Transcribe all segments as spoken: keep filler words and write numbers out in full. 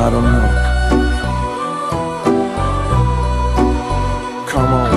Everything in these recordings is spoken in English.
I don't know. Come on.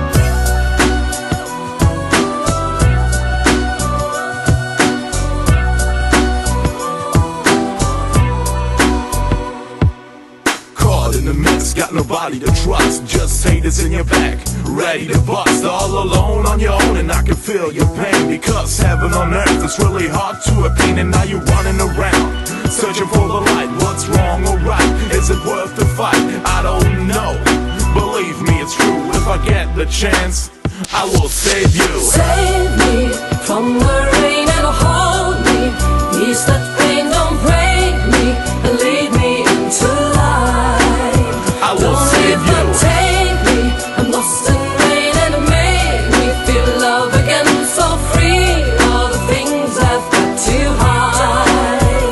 Caught in the mess, got nobody to trust, just haters in your back, ready to bust. All alone on your own, and I can feel your pain, because heaven on earth is really hard to attain. And now you're running around, searching for the light. What's wrong or right? Is it worth the fight? I don't know. Believe me, it's true. If I get the chance, I will save you. Save me from the rain and hold me. Ease that pain, don't break me, and lead me into light. I will Don't save leave you. but take me. I'm lost in rain and it made me feel love again. So free, all the things I've got to hide.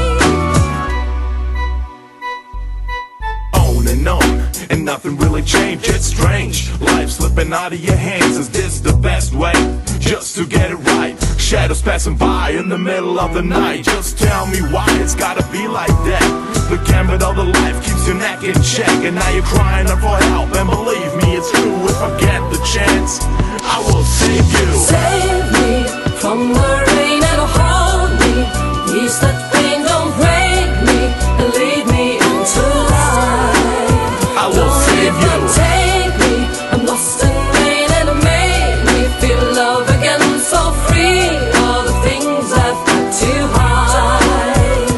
On and on, and nothing really changed. It's strange, life slipping out of your hands. Is this the best way just to get it right? Shadows passing by in the middle of the night. Just tell me why it's gotta be like that. The gambit of the life keeps your neck in check, and now you're crying out for help. And believe me, it's true. If I get the chance, I will save you. Save me from the rain and hold me. Ease that pain, don't break me, and lead me into light. I will Don't save leave but you. take me. I'm lost in rain and it made me feel love again. So free, all the things I've got to hide.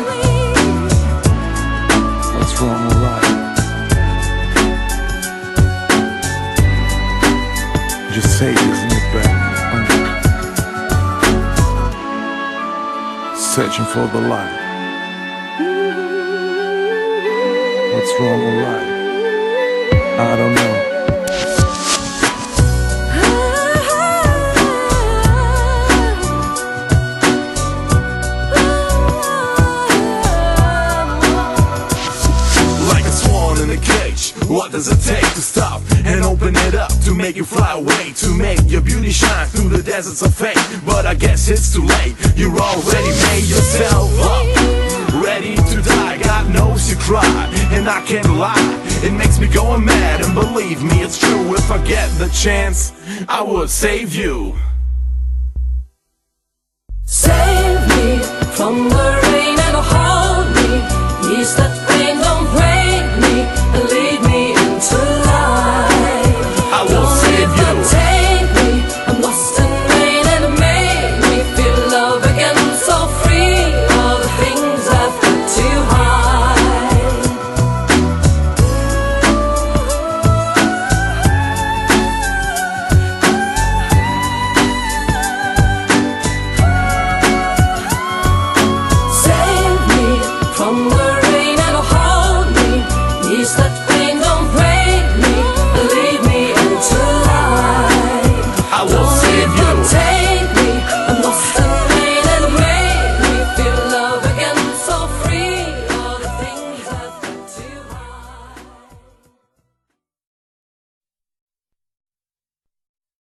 What's wrong or right? Just say this in your back. Searching for the light. What's wrong or right? I don't know. Like a swan in a cage, what does it take to stop and open it up, to make you fly away, to make your beauty shine through the deserts of fate? But I guess it's too late. You already made yourself up, ready to die. God knows you cry, and I can't lie. It makes me go mad, and believe me, it's true. If I get the chance, I would save you. Save me from the rain.